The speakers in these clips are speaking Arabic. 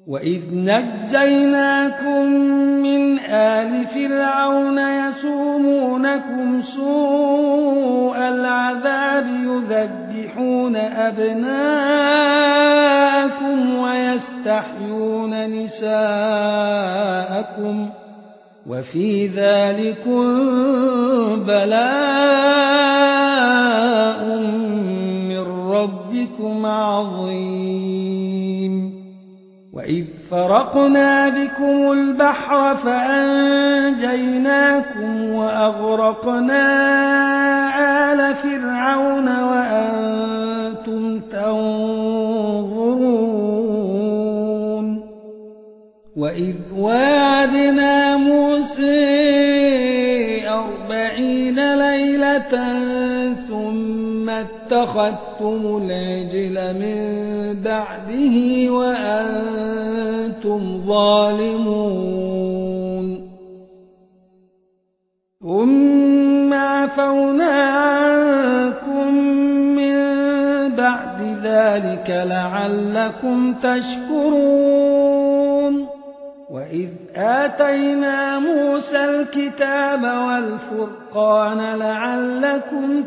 وإذ نجيناكم من آل فرعون يسومونكم سوء العذاب يذبحون أبناءكم ويستحيون نساءكم وفي ذلكم بلاء من ربكم عظيم وإذ فرقنا بكم البحر فأنجيناكم وأغرقنا آل فرعون وأنتم تنظرون وإذ واعدنا موسى 40 ليلة ثم اتخذتم العجل من بعده وأنتم ظالمون ثم عفونا عنكم من بعد ذلك لعلكم تشكرون وإذ آتينا موسى الكتاب والفرقان لعلكم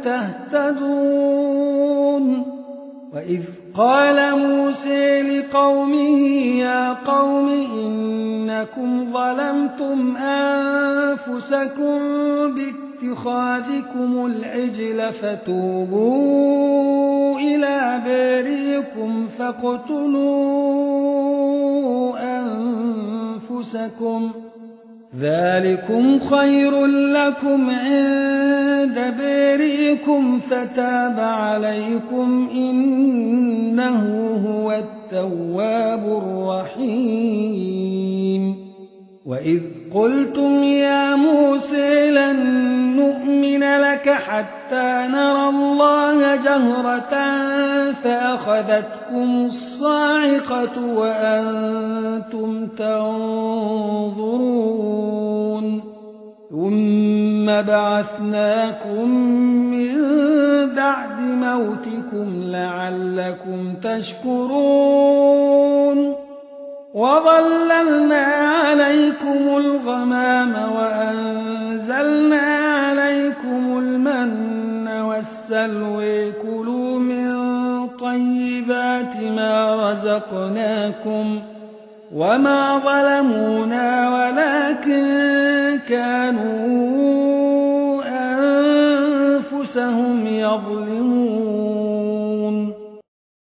تهتدون وإذ قال موسى لقومه يا قوم إنكم ظلمتم أنفسكم باتخاذكم العجل فتوبوا إلى بارئكم فاقتلوا أنفسكم ذلكم خير لكم عند بارئكم فتاب عليكم إنه هو التواب الرحيم وإذ قلتم يا موسى لن نؤمن لك حتى نرى الله جهرة فأخذتكم الصاعقة وأنتم تنظرون ثم بعثناكم من بعد موتكم لعلكم تشكرون وظللنا عليكم الغمام وأنزلنا عليكم المن والسلوى كلوا من طيبات ما رزقناكم وما ظلمونا ولكن كانوا أنفسهم يظلمون